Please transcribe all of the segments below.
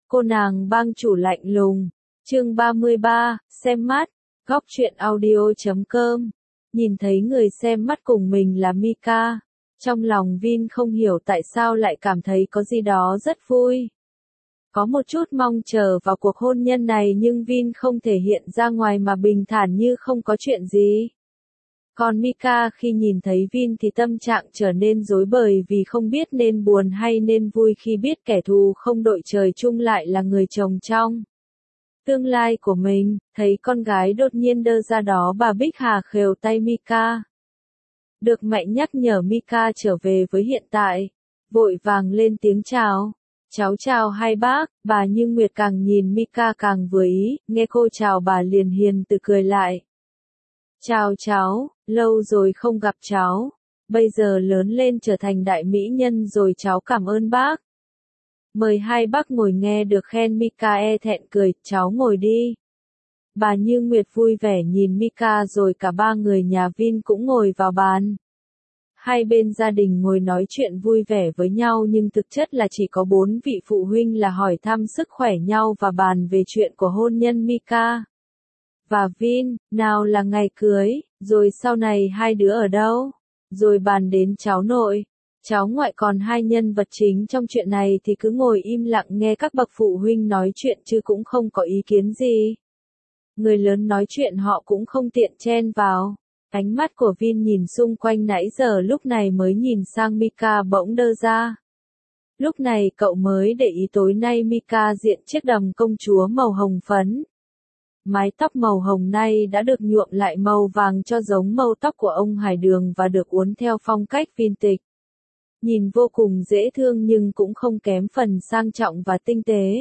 Cô nàng bang chủ lạnh lùng. Chương 33, xem mắt. Góc truyện audio.com. Nhìn thấy người xem mắt cùng mình là Mika. Trong lòng Vin không hiểu tại sao lại cảm thấy có gì đó rất vui. Có một chút mong chờ vào cuộc hôn nhân này nhưng Vin không thể hiện ra ngoài mà bình thản như không có chuyện gì. Còn Mika khi nhìn thấy Vin thì tâm trạng trở nên rối bời vì không biết nên buồn hay nên vui khi biết kẻ thù không đội trời chung lại là người chồng trong tương lai của mình. Thấy con gái đột nhiên đơ ra đó, bà Bích Hà khều tay Mika. Được mẹ nhắc nhở Mika trở về với hiện tại, vội vàng lên tiếng chào. Cháu chào hai bác. Bà Như Nguyệt càng nhìn Mika càng vừa ý, nghe cô chào bà liền hiền từ cười lại. Chào cháu, lâu rồi không gặp cháu. Bây giờ lớn lên trở thành đại mỹ nhân rồi, cháu cảm ơn bác. Mời hai bác ngồi. Nghe được khen Mika thẹn cười, cháu ngồi đi. Bà Như Nguyệt vui vẻ nhìn Mika rồi cả ba người nhà Vin cũng ngồi vào bàn. Hai bên gia đình ngồi nói chuyện vui vẻ với nhau nhưng thực chất là chỉ có 4 vị phụ huynh là hỏi thăm sức khỏe nhau và bàn về chuyện của hôn nhân Mika và Vin, nào là ngày cưới, rồi sau này hai đứa ở đâu, rồi bàn đến cháu nội, cháu ngoại, còn hai nhân vật chính trong chuyện này thì cứ ngồi im lặng nghe các bậc phụ huynh nói chuyện chứ cũng không có ý kiến gì. Người lớn nói chuyện họ cũng không tiện chen vào. Ánh mắt của Vin nhìn xung quanh nãy giờ lúc này mới nhìn sang Mika bỗng đơ ra. Lúc này cậu mới để ý tối nay Mika diện chiếc đầm công chúa màu hồng phấn. Mái tóc màu hồng này đã được nhuộm lại màu vàng cho giống màu tóc của ông Hải Đường và được uốn theo phong cách vintage. Nhìn vô cùng dễ thương nhưng cũng không kém phần sang trọng và tinh tế.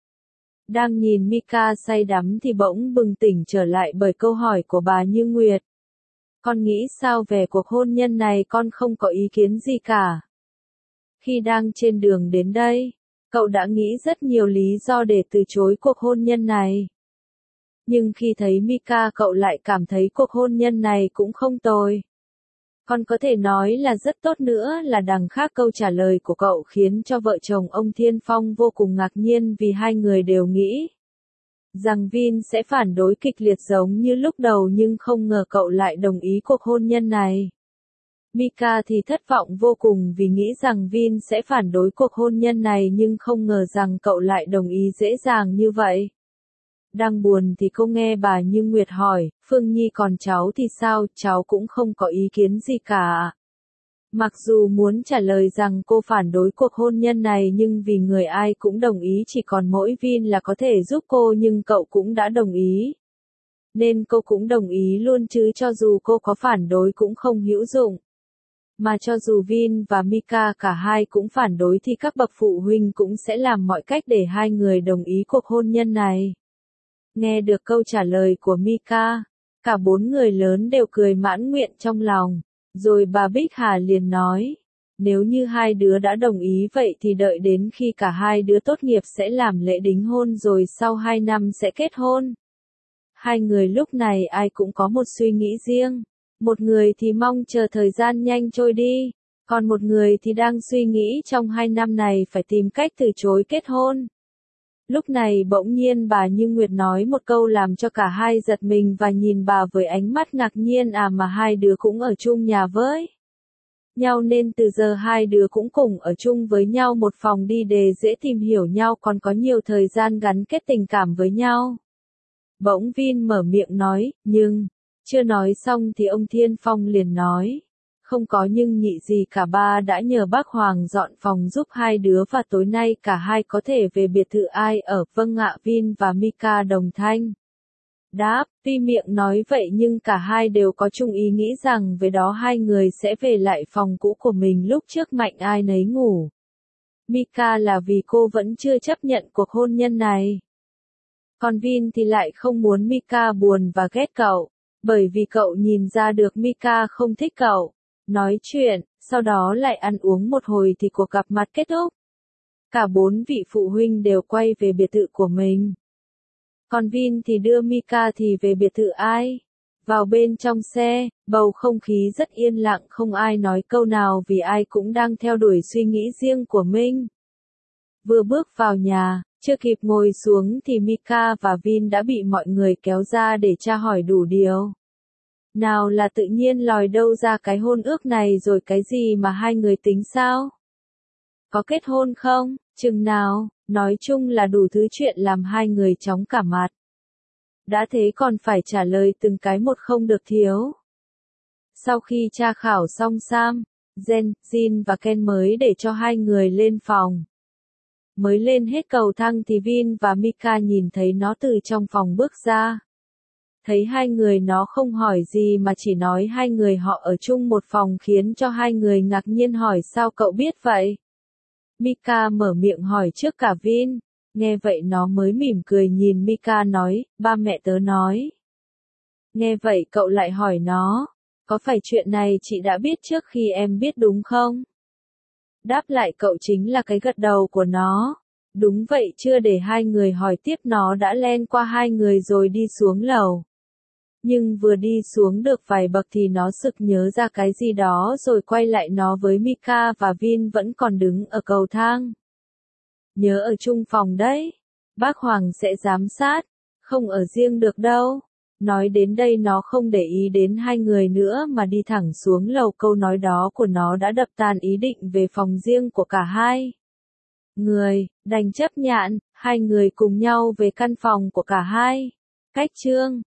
Đang nhìn Mika say đắm thì bỗng bừng tỉnh trở lại bởi câu hỏi của bà Như Nguyệt. Con nghĩ sao về cuộc hôn nhân này? Con không có ý kiến gì cả. Khi đang trên đường đến đây, cậu đã nghĩ rất nhiều lý do để từ chối cuộc hôn nhân này. Nhưng khi thấy Mika cậu lại cảm thấy cuộc hôn nhân này cũng không tồi. Còn có thể nói là rất tốt nữa là đằng khác. Câu trả lời của cậu khiến cho vợ chồng ông Thiên Phong vô cùng ngạc nhiên vì hai người đều nghĩ rằng Vin sẽ phản đối kịch liệt giống như lúc đầu nhưng không ngờ cậu lại đồng ý cuộc hôn nhân này. Mika thì thất vọng vô cùng vì nghĩ rằng Vin sẽ phản đối cuộc hôn nhân này nhưng không ngờ rằng cậu lại đồng ý dễ dàng như vậy. Đang buồn thì cô nghe bà Như Nguyệt hỏi, Phương Nhi còn cháu thì sao? Cháu cũng không có ý kiến gì cả. Mặc dù muốn trả lời rằng cô phản đối cuộc hôn nhân này nhưng vì người ai cũng đồng ý chỉ còn mỗi Vin là có thể giúp cô nhưng cậu cũng đã đồng ý. Nên cô cũng đồng ý luôn chứ cho dù cô có phản đối cũng không hữu dụng. Mà cho dù Vin và Mika cả hai cũng phản đối thì các bậc phụ huynh cũng sẽ làm mọi cách để hai người đồng ý cuộc hôn nhân này. Nghe được câu trả lời của Mika, cả 4 người lớn đều cười mãn nguyện trong lòng. Rồi bà Bích Hà liền nói, nếu như hai đứa đã đồng ý vậy thì đợi đến khi cả hai đứa tốt nghiệp sẽ làm lễ đính hôn rồi sau 2 năm sẽ kết hôn. Hai người lúc này ai cũng có một suy nghĩ riêng. Một người thì mong chờ thời gian nhanh trôi đi, còn một người thì đang suy nghĩ trong 2 năm này phải tìm cách từ chối kết hôn. Lúc này bỗng nhiên bà Như Nguyệt nói một câu làm cho cả hai giật mình và nhìn bà với ánh mắt ngạc nhiên. Mà hai đứa cũng ở chung nhà với nhau nên từ giờ hai đứa cũng cùng ở chung với nhau một phòng đi để dễ tìm hiểu nhau còn có nhiều thời gian gắn kết tình cảm với nhau. Bỗng Vin mở miệng nói, nhưng, chưa nói xong thì ông Thiên Phong liền nói. Không có nhưng nhị gì cả, ba đã nhờ bác Hoàng dọn phòng giúp hai đứa và tối nay cả hai có thể về biệt thự ai ở. Vâng ạ. Vin và Mika đồng thanh đáp, tuy miệng nói vậy nhưng cả hai đều có chung ý nghĩ rằng về đó hai người sẽ về lại phòng cũ của mình lúc trước mạnh ai nấy ngủ. Mika là vì cô vẫn chưa chấp nhận cuộc hôn nhân này. Còn Vin thì lại không muốn Mika buồn và ghét cậu, bởi vì cậu nhìn ra được Mika không thích cậu. Nói chuyện, sau đó lại ăn uống một hồi thì cuộc gặp mặt kết thúc. Cả 4 vị phụ huynh đều quay về biệt thự của mình. Còn Vin thì đưa Mika thì về biệt thự ai. Vào bên trong xe, bầu không khí rất yên lặng, không ai nói câu nào vì ai cũng đang theo đuổi suy nghĩ riêng của mình. Vừa bước vào nhà, Chưa kịp ngồi xuống thì Mika và Vin đã bị mọi người kéo ra để tra hỏi đủ điều. Nào là tự nhiên lòi đâu ra cái hôn ước này rồi cái gì mà hai người tính sao? Có kết hôn không? Chừng nào? Nói chung là đủ thứ chuyện làm hai người chóng cả mặt. Đã thế còn phải trả lời từng cái một không được thiếu. Sau khi tra khảo xong Sam, Jen, Jin và Ken mới để cho hai người lên phòng. Mới lên hết cầu thang thì Vin và Mika nhìn thấy nó từ trong phòng bước ra. Thấy hai người nó không hỏi gì mà chỉ nói hai người họ ở chung một phòng khiến cho hai người ngạc nhiên hỏi sao cậu biết vậy? Mika mở miệng hỏi trước cả Vin. Nghe vậy nó mới mỉm cười nhìn Mika nói, ba mẹ tớ nói. Nghe vậy cậu lại hỏi nó, có phải chuyện này chị đã biết trước khi em biết đúng không? Đáp lại cậu chính là cái gật đầu của nó. Đúng vậy, chưa để hai người hỏi tiếp nó đã len qua hai người rồi đi xuống lầu. Nhưng vừa đi xuống được vài bậc thì nó sực nhớ ra cái gì đó rồi quay lại nó với Mika và Vin vẫn còn đứng ở cầu thang. Nhớ ở chung phòng đấy. Bác Hoàng sẽ giám sát. Không ở riêng được đâu. Nói đến đây nó không để ý đến hai người nữa mà đi thẳng xuống lầu. Câu nói đó của nó đã đập tan ý định về phòng riêng của cả hai người, đành chấp nhận, hai người cùng nhau về căn phòng của cả hai. Cách chương